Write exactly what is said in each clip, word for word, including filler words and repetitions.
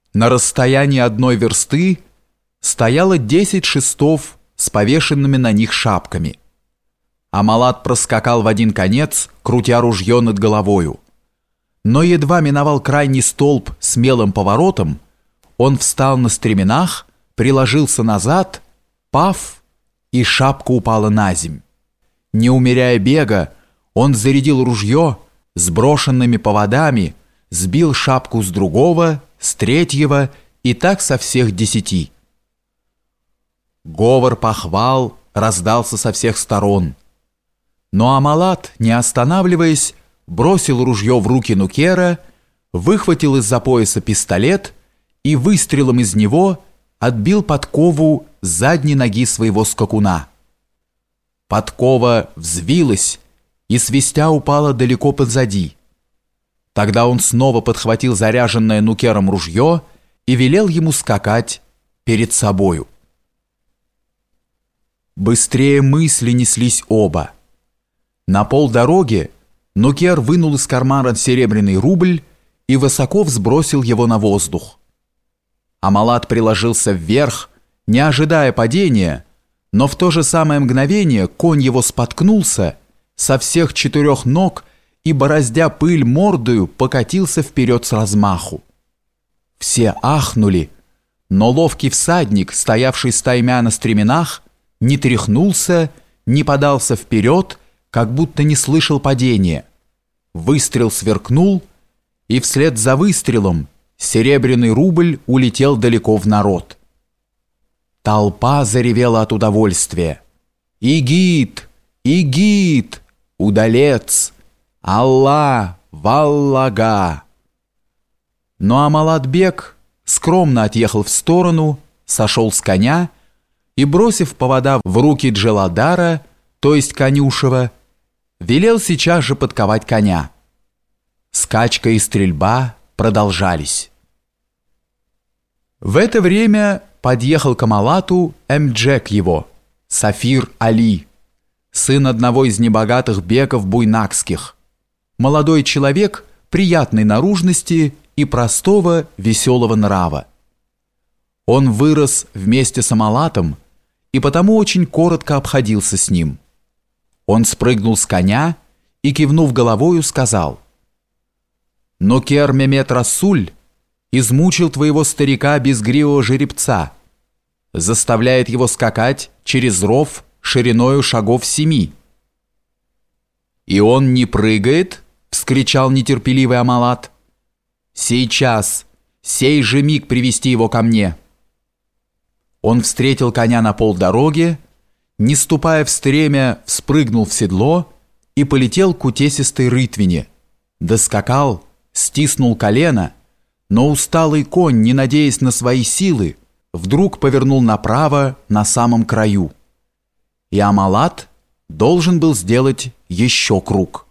На расстоянии одной версты стояло десять шестов с повешенными на них шапками. Амалат проскакал в один конец, крутя ружье над головою. Но едва миновал крайний столб с мелым поворотом, он встал на стременах, приложился назад, паф, и шапка упала на земь. Не умеряя бега, он зарядил ружье, с брошенными поводами сбил шапку с другого, с третьего и так со всех десяти. Говор похвал раздался со всех сторон. Но Амалат, не останавливаясь, бросил ружье в руки нукера, выхватил из-за пояса пистолет и выстрелом из него отбил подкову с задней ноги своего скакуна. Подкова взвилась и свистя упала далеко позади. Тогда он снова подхватил заряженное нукером ружье и велел ему скакать перед собою. Быстрее мысли неслись оба. На полдороги нукер вынул из кармана серебряный рубль и высоко взбросил его на воздух. Амалат приложился вверх, не ожидая падения, но в то же самое мгновение конь его споткнулся, со всех четырех ног и, бороздя пыль мордою, покатился вперед с размаху. Все ахнули, но ловкий всадник, стоявший стаймя на стременах, не тряхнулся, не подался вперед, как будто не слышал падения. Выстрел сверкнул, и вслед за выстрелом серебряный рубль улетел далеко в народ. Толпа заревела от удовольствия. «Игит! Игит! Удалец! Алла! Валлага!» Но Амалат-бек скромно отъехал в сторону, сошел с коня и, бросив повода в руки Джеладара, то есть конюшева, велел сейчас же подковать коня. Скачка и стрельба продолжались. В это время подъехал к Амалату эмджек его, Сафир Али, сын одного из небогатых беков буйнакских, молодой человек приятной наружности и простого веселого нрава. Он вырос вместе с Амалатом и потому очень коротко обходился с ним. Он спрыгнул с коня и, кивнув головою, сказал: «Нукер Мемет Расуль измучил твоего старика безгривого жеребца, заставляет его скакать через ров шириною шагов семи». «И он не прыгает?» — вскричал нетерпеливый Амалат. «Сейчас, сей же миг привести его ко мне». Он встретил коня на полдороге, не ступая в стремя, вспрыгнул в седло и полетел к утесистой рытвине, доскакал, стиснул колено, но усталый конь, не надеясь на свои силы, вдруг повернул направо на самом краю. И Амалат должен был сделать еще круг.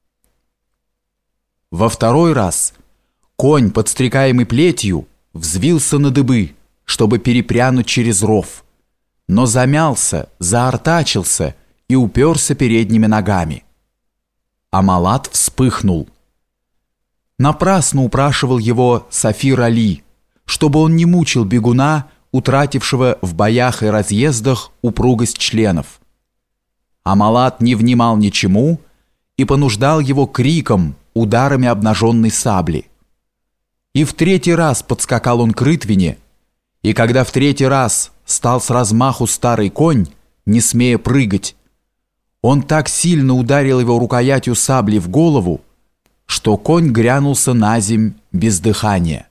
Во второй раз конь, подстрекаемый плетью, взвился на дыбы, чтобы перепрянуть через ров, но замялся, заортачился и уперся передними ногами. Амалат вспыхнул. Напрасно упрашивал его Сафир Али, чтобы он не мучил бегуна, утратившего в боях и разъездах упругость членов. Амалат не внимал ничему и понуждал его криком, ударами обнаженной сабли. И в третий раз подскакал он к рытвине, и когда в третий раз стал с размаху старый конь, не смея прыгать, он так сильно ударил его рукоятью сабли в голову, что конь грянулся на земь без дыхания.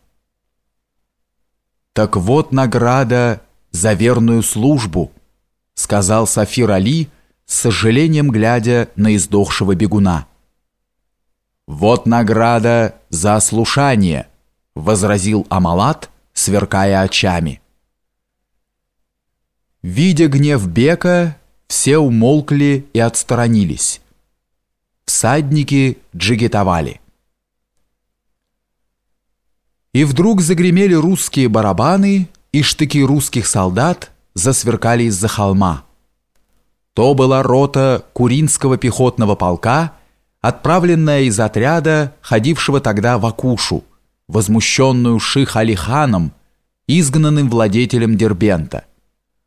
«Так вот награда за верную службу», — сказал Сафир Али, с сожалением глядя на издохшего бегуна. «Вот награда за ослушание», — возразил Амалат, сверкая очами. Видя гнев бека, все умолкли и отсторонились. Всадники джигитовали. И вдруг загремели русские барабаны, и штыки русских солдат засверкали из-за холма. То была рота Куринского пехотного полка, отправленная из отряда, ходившего тогда в Акушу, возмущенную Ших Али ханом, изгнанным владетелем Дербента.